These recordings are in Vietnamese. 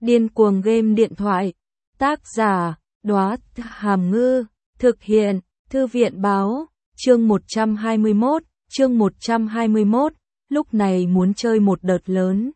Điên cuồng game điện thoại. Tác giả, Đóa Hàm Ngư. Thực hiện, Thư viện báo. Chương 121, lúc này muốn chơi một đợt lớn.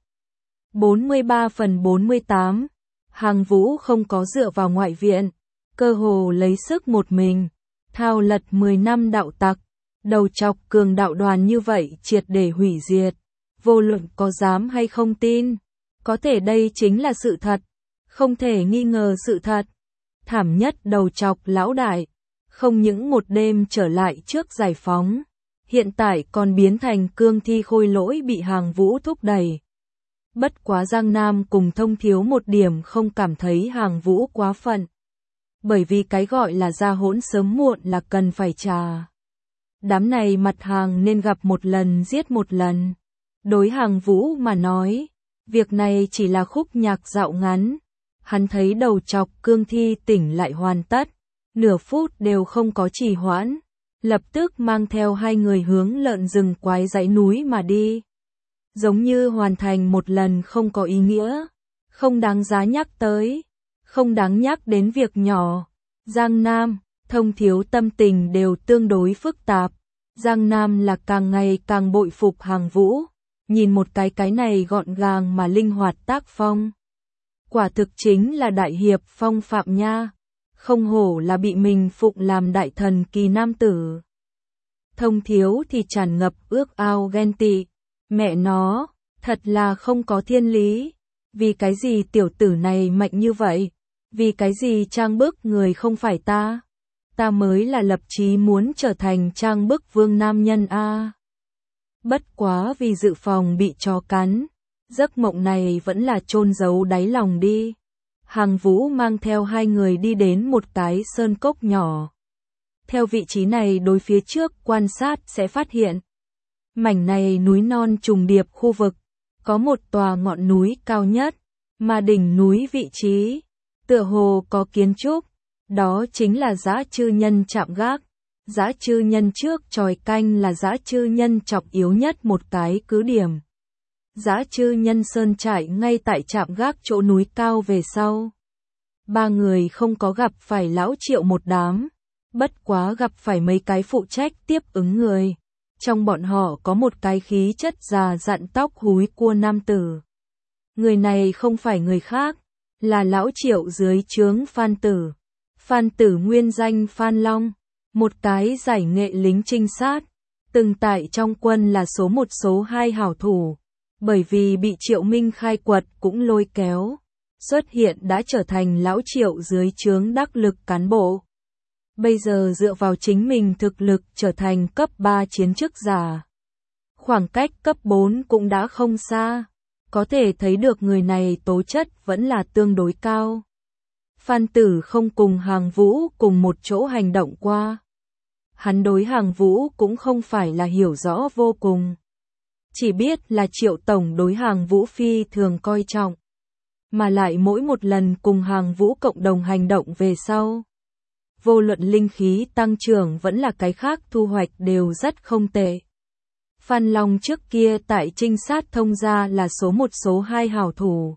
43/48. Hàng Vũ không có dựa vào ngoại viện, cơ hồ lấy sức một mình, thao lật 10 năm đạo tặc, đầu chọc cường đạo đoàn như vậy triệt để hủy diệt. Vô luận có dám hay không tin, có thể đây chính là sự thật, không thể nghi ngờ sự thật. Thảm nhất đầu chọc lão đại, không những một đêm trở lại trước giải phóng, hiện tại còn biến thành cương thi khôi lỗi bị Hàng Vũ thúc đẩy. Bất quá Giang Nam cùng Thông Thiếu một điểm không cảm thấy Hàng Vũ quá phận. Bởi vì cái gọi là ra hỗn sớm muộn là cần phải trả. Đám này mặt hàng nên gặp một lần giết một lần. Đối Hàng Vũ mà nói, việc này chỉ là khúc nhạc dạo ngắn. Hắn thấy đầu chọc cương thi tỉnh lại hoàn tất, nửa phút đều không có trì hoãn, lập tức mang theo hai người hướng lợn rừng quái dãy núi mà đi. Giống như hoàn thành một lần không có ý nghĩa, không đáng giá nhắc tới, không đáng nhắc đến việc nhỏ. Giang Nam, Thông Thiếu tâm tình đều tương đối phức tạp. Giang Nam là càng ngày càng bội phục Hàng Vũ, nhìn một cái này gọn gàng mà linh hoạt tác phong. Quả thực chính là đại hiệp phong phạm nha, không hổ là bị mình phụng làm đại thần kỳ nam tử. Thông Thiếu thì tràn ngập ước ao ghen tị, mẹ nó, thật là không có thiên lý, vì cái gì tiểu tử này mạnh như vậy, vì cái gì trang bức người không phải ta, ta mới là lập chí muốn trở thành trang bức vương nam nhân a. Bất quá vì dự phòng bị chó cắn, giấc mộng này vẫn là chôn giấu đáy lòng đi. Hàng Vũ mang theo hai người đi đến một cái sơn cốc nhỏ. Theo vị trí này đối phía trước quan sát sẽ phát hiện. Mảnh này núi non trùng điệp khu vực, có một tòa ngọn núi cao nhất, mà đỉnh núi vị trí, tựa hồ có kiến trúc, đó chính là Dã Chư Nhân trạm gác. Dã Chư Nhân trước chòi canh là Dã Chư Nhân trọng yếu nhất một cái cứ điểm. Dã Chư Nhân sơn trại ngay tại trạm gác chỗ núi cao về sau. Ba người không có gặp phải lão Triệu một đám, bất quá gặp phải mấy cái phụ trách tiếp ứng người. Trong bọn họ có một cái khí chất già dặn tóc húi cua nam tử. Người này không phải người khác, là lão Triệu dưới trướng Phan Tử. Phan Tử nguyên danh Phan Long, một cái giải nghệ lính trinh sát, từng tại trong quân là số 1 số 2 hảo thủ, bởi vì bị Triệu Minh khai quật cũng lôi kéo, xuất hiện đã trở thành lão Triệu dưới trướng đắc lực cán bộ. Bây giờ dựa vào chính mình thực lực trở thành cấp 3 chiến chức giả. Khoảng cách cấp 4 cũng đã không xa, có thể thấy được người này tố chất vẫn là tương đối cao. Phan Tử không cùng Hàng Vũ cùng một chỗ hành động qua. Hắn đối Hàng Vũ cũng không phải là hiểu rõ vô cùng. Chỉ biết là Triệu Tổng đối Hàng Vũ phi thường coi trọng. Mà lại mỗi một lần cùng Hàng Vũ cộng đồng hành động về sau. Vô luận linh khí tăng trưởng vẫn là cái khác thu hoạch đều rất không tệ. Phan Long trước kia tại trinh sát thông gia là số 1 số 2 hảo thủ.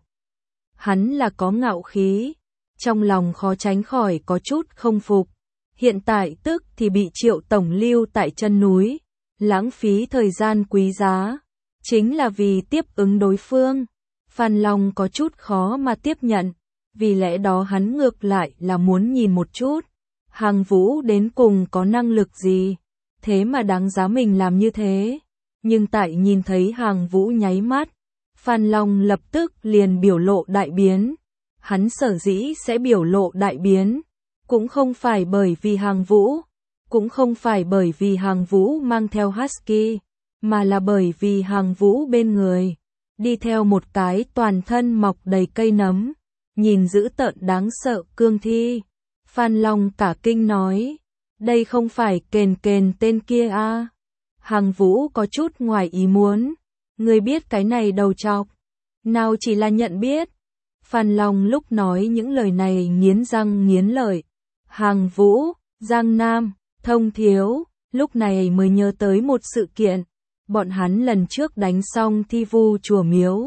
Hắn là có ngạo khí, trong lòng khó tránh khỏi có chút không phục. Hiện tại tức thì bị Triệu Tổng lưu tại chân núi, lãng phí thời gian quý giá, chính là vì tiếp ứng đối phương. Phan Long có chút khó mà tiếp nhận, vì lẽ đó hắn ngược lại là muốn nhìn một chút. Hàng Vũ đến cùng có năng lực gì, thế mà đáng giá mình làm như thế. Nhưng tại nhìn thấy Hàng Vũ nháy mắt, Phan Long lập tức liền biểu lộ đại biến. Hắn sở dĩ sẽ biểu lộ đại biến, cũng không phải bởi vì Hàng Vũ, cũng không phải bởi vì Hàng Vũ mang theo Husky, mà là bởi vì Hàng Vũ bên người, đi theo một cái toàn thân mọc đầy cây nấm, nhìn dữ tợn đáng sợ cương thi. Phan Long cả kinh nói, đây không phải Kền Kền tên kia à? Hàng Vũ có chút ngoài ý muốn, người biết cái này đầu trọc, nào chỉ là nhận biết. Phan Long lúc nói những lời này nghiến răng nghiến lợi. Hàng Vũ, Giang Nam, Thông Thiếu, lúc này mới nhớ tới một sự kiện. Bọn hắn lần trước đánh xong thi vu chùa miếu,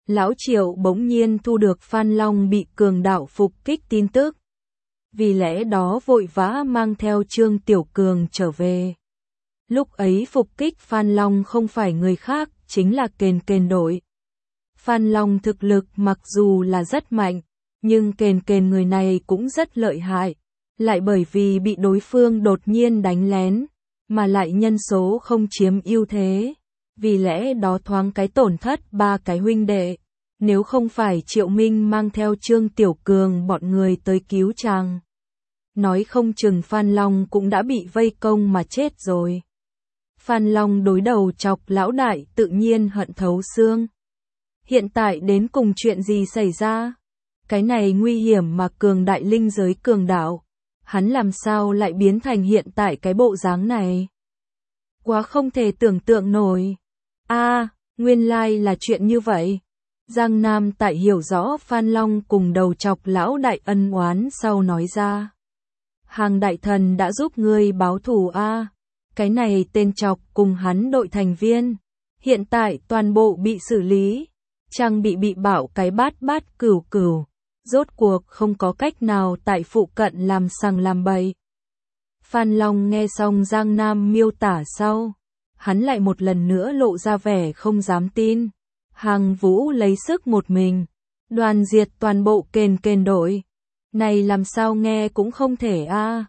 Lão Triệu bỗng nhiên thu được Phan Long bị cường đạo phục kích tin tức. Vì lẽ đó vội vã mang theo Trương Tiểu Cường trở về. Lúc ấy phục kích Phan Long không phải người khác, chính là Kền Kền đội. Phan Long thực lực mặc dù là rất mạnh, nhưng Kền Kền người này cũng rất lợi hại. Lại bởi vì bị đối phương đột nhiên đánh lén, mà lại nhân số không chiếm ưu thế. Vì lẽ đó thoáng cái tổn thất 3 cái huynh đệ. Nếu không phải Triệu Minh mang theo Trương Tiểu Cường bọn người tới cứu chàng, nói không chừng Phan Long cũng đã bị vây công mà chết rồi. Phan Long đối đầu chọc lão đại tự nhiên hận thấu xương. Hiện tại đến cùng chuyện gì xảy ra? Cái này nguy hiểm mà cường đại linh giới cường đạo. Hắn làm sao lại biến thành hiện tại cái bộ dáng này? Quá không thể tưởng tượng nổi. Nguyên lai là chuyện như vậy. Giang Nam tại hiểu rõ Phan Long cùng đầu chọc lão đại ân oán sau nói ra. Hàng đại thần đã giúp ngươi báo thù cái này tên chọc cùng hắn đội thành viên. Hiện tại toàn bộ bị xử lý. Trang bị bảo cái bát cửu. Rốt cuộc không có cách nào tại phụ cận làm sằng làm bậy. Phan Long nghe xong Giang Nam miêu tả sau. Hắn lại một lần nữa lộ ra vẻ không dám tin. Hàng Vũ lấy sức một mình. Đoàn diệt toàn bộ Kền đội. Này làm sao nghe cũng không thể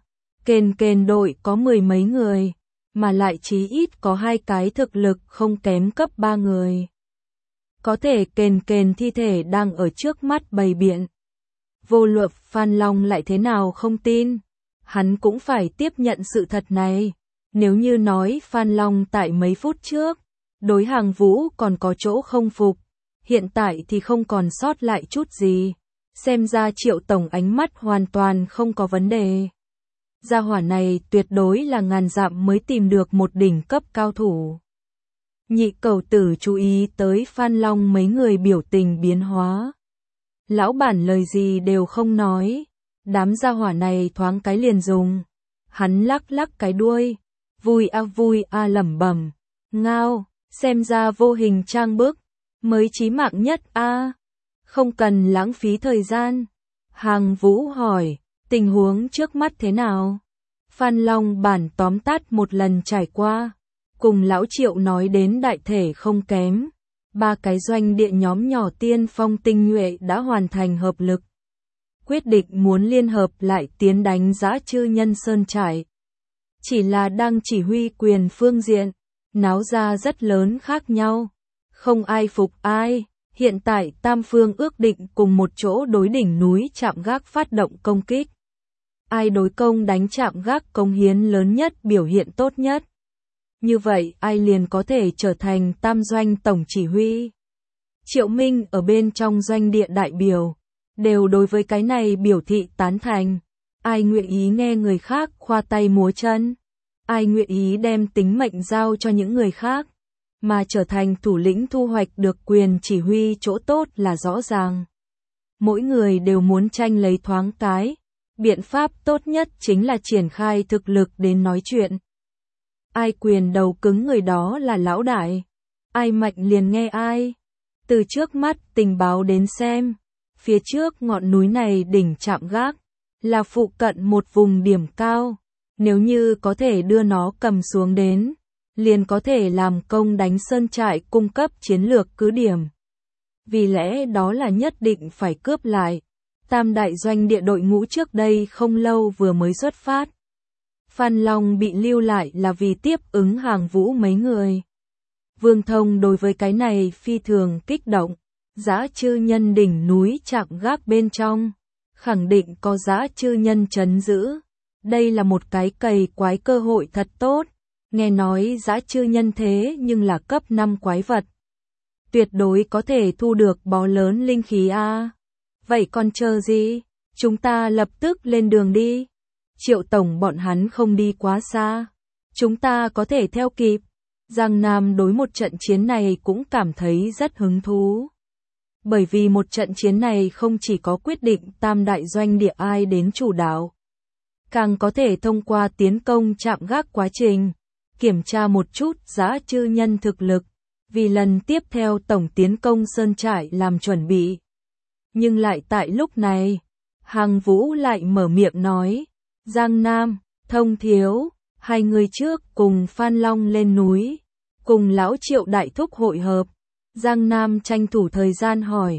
Kền đội có 10 mấy người. Mà lại chí ít có 2 cái thực lực không kém cấp 3 người. Có thể Kền thi thể đang ở trước mắt bày biện. Vô luận Phan Long lại thế nào không tin. Hắn cũng phải tiếp nhận sự thật này. Nếu như nói Phan Long tại mấy phút trước, đối Hàng Vũ còn có chỗ không phục. Hiện tại thì không còn sót lại chút gì. Xem ra Triệu tổng ánh mắt hoàn toàn không có vấn đề. Gia hỏa này tuyệt đối là ngàn dặm mới tìm được một đỉnh cấp cao thủ. Nhị cầu tử chú ý tới Phan Long mấy người biểu tình biến hóa. Lão bản lời gì đều không nói. Đám gia hỏa này thoáng cái liền dùng. Hắn lắc cái đuôi. Vui lẩm bẩm. Ngao, xem ra vô hình trang bức. Mới chí mạng nhất Không cần lãng phí thời gian. Hàng Vũ hỏi, tình huống trước mắt thế nào? Phan Long bản tóm tắt một lần trải qua. Cùng lão Triệu nói đến đại thể không kém. 3 cái doanh địa nhóm nhỏ tiên phong tinh nhuệ đã hoàn thành hợp lực. Quyết định muốn liên hợp lại tiến đánh Dã Chư Nhân Sơn Trại. Chỉ là đang chỉ huy quyền phương diện, náo ra rất lớn khác nhau. Không ai phục ai. Hiện tại tam phương ước định cùng một chỗ đối đỉnh núi Trạm Gác phát động công kích. Ai đối công đánh Trạm Gác cống hiến lớn nhất biểu hiện tốt nhất. Như vậy ai liền có thể trở thành tam doanh tổng chỉ huy. Triệu Minh ở bên trong doanh địa đại biểu, đều đối với cái này biểu thị tán thành. Ai nguyện ý nghe người khác khoa tay múa chân. Ai nguyện ý đem tính mệnh giao cho những người khác. Mà trở thành thủ lĩnh thu hoạch được quyền chỉ huy chỗ tốt là rõ ràng. Mỗi người đều muốn tranh lấy thoáng cái. Biện pháp tốt nhất chính là triển khai thực lực đến nói chuyện. Ai quyền đầu cứng người đó là lão đại. Ai mạnh liền nghe ai. Từ trước mắt tình báo đến xem, phía trước ngọn núi này đỉnh Trạm Gác, là phụ cận một vùng điểm cao. Nếu như có thể đưa nó cầm xuống đến, liền có thể làm công đánh sơn trại cung cấp chiến lược cứ điểm. Vì lẽ đó là nhất định phải cướp lại. Tam đại doanh địa đội ngũ trước đây không lâu vừa mới xuất phát. Phan Long bị lưu lại là vì tiếp ứng Hàng Vũ mấy người. Vương Thông đối với cái này phi thường kích động. Dã Chư Nhân đỉnh núi Trạm Gác bên trong, khẳng định có Dã Chư Nhân trấn giữ. Đây là một cái cày quái cơ hội thật tốt. Nghe nói Dã Chư Nhân thế nhưng là cấp 5 quái vật. Tuyệt đối có thể thu được bó lớn linh khí Vậy còn chờ gì? Chúng ta lập tức lên đường đi. Triệu tổng bọn hắn không đi quá xa. Chúng ta có thể theo kịp. Giang Nam đối một trận chiến này cũng cảm thấy rất hứng thú. Bởi vì một trận chiến này không chỉ có quyết định tam đại doanh địa ai đến chủ đạo, càng có thể thông qua tiến công Trạm Gác quá trình, kiểm tra một chút Dã Chư Nhân thực lực. vì lần tiếp theo tổng tiến công Sơn Trại làm chuẩn bị. Nhưng lại tại lúc này, Hàng Vũ lại mở miệng nói, Giang Nam, Thông Thiếu, hai người trước cùng Phan Long lên núi, cùng lão Triệu đại thúc hội hợp. Giang Nam tranh thủ thời gian hỏi,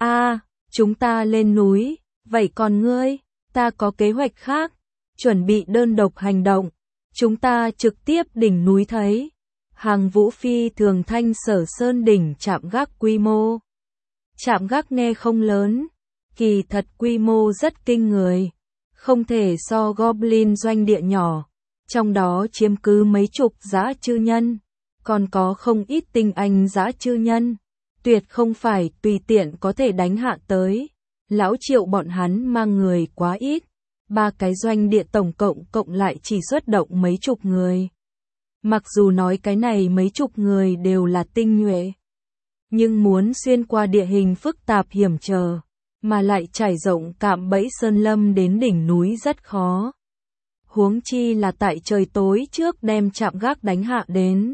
chúng ta lên núi, vậy còn ngươi, ta có kế hoạch khác, chuẩn bị đơn độc hành động, chúng ta trực tiếp đỉnh núi thấy. Hàng Vũ phi thường thanh Sở Sơn đỉnh trạm gác quy mô. Trạm gác nghe không lớn, kỳ thật quy mô rất kinh người, không thể so Goblin doanh địa nhỏ, trong đó chiếm cứ mấy chục dã chư nhân, còn có không ít tinh anh dã chư nhân, tuyệt không phải tùy tiện có thể đánh hạ tới. Lão Triệu bọn hắn mang người quá ít, 3 cái doanh địa tổng cộng lại chỉ xuất động mấy chục người. Mặc dù nói cái này mấy chục người đều là tinh nhuệ, nhưng muốn xuyên qua địa hình phức tạp hiểm trở, mà lại trải rộng cạm bẫy sơn lâm đến đỉnh núi rất khó. Huống chi là tại trời tối trước đem trạm gác đánh hạ đến.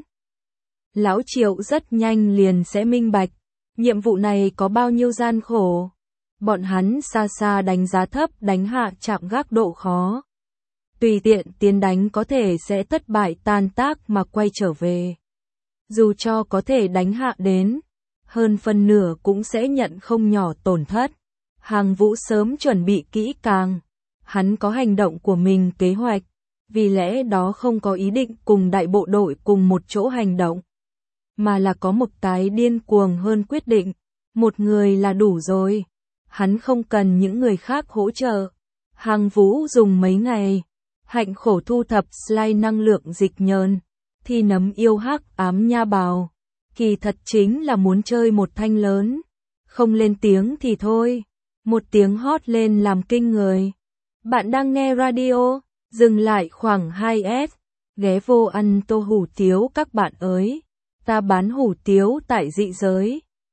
Lão Triệu rất nhanh liền sẽ minh bạch, nhiệm vụ này có bao nhiêu gian khổ. Bọn hắn xa xa đánh giá thấp đánh hạ trạm gác độ khó. Tùy tiện tiến đánh có thể sẽ thất bại tan tác mà quay trở về. Dù cho có thể đánh hạ đến, hơn phân nửa cũng sẽ nhận không nhỏ tổn thất. Hàng Vũ sớm chuẩn bị kỹ càng, hắn có hành động của mình kế hoạch, vì lẽ đó không có ý định cùng đại bộ đội cùng một chỗ hành động, mà là có một cái điên cuồng hơn quyết định, một người là đủ rồi, hắn không cần những người khác hỗ trợ. Hàng Vũ dùng mấy ngày, hạnh khổ thu thập slide năng lượng dịch nhờn, thi nấm yêu hắc ám nha bào, kỳ thật chính là muốn chơi một thanh lớn, không lên tiếng thì thôi, một tiếng hót lên làm kinh người. Bạn đang nghe radio, dừng lại khoảng 2S, ghé vô ăn tô hủ tiếu các bạn ơi, ta bán hủ tiếu tại dị giới.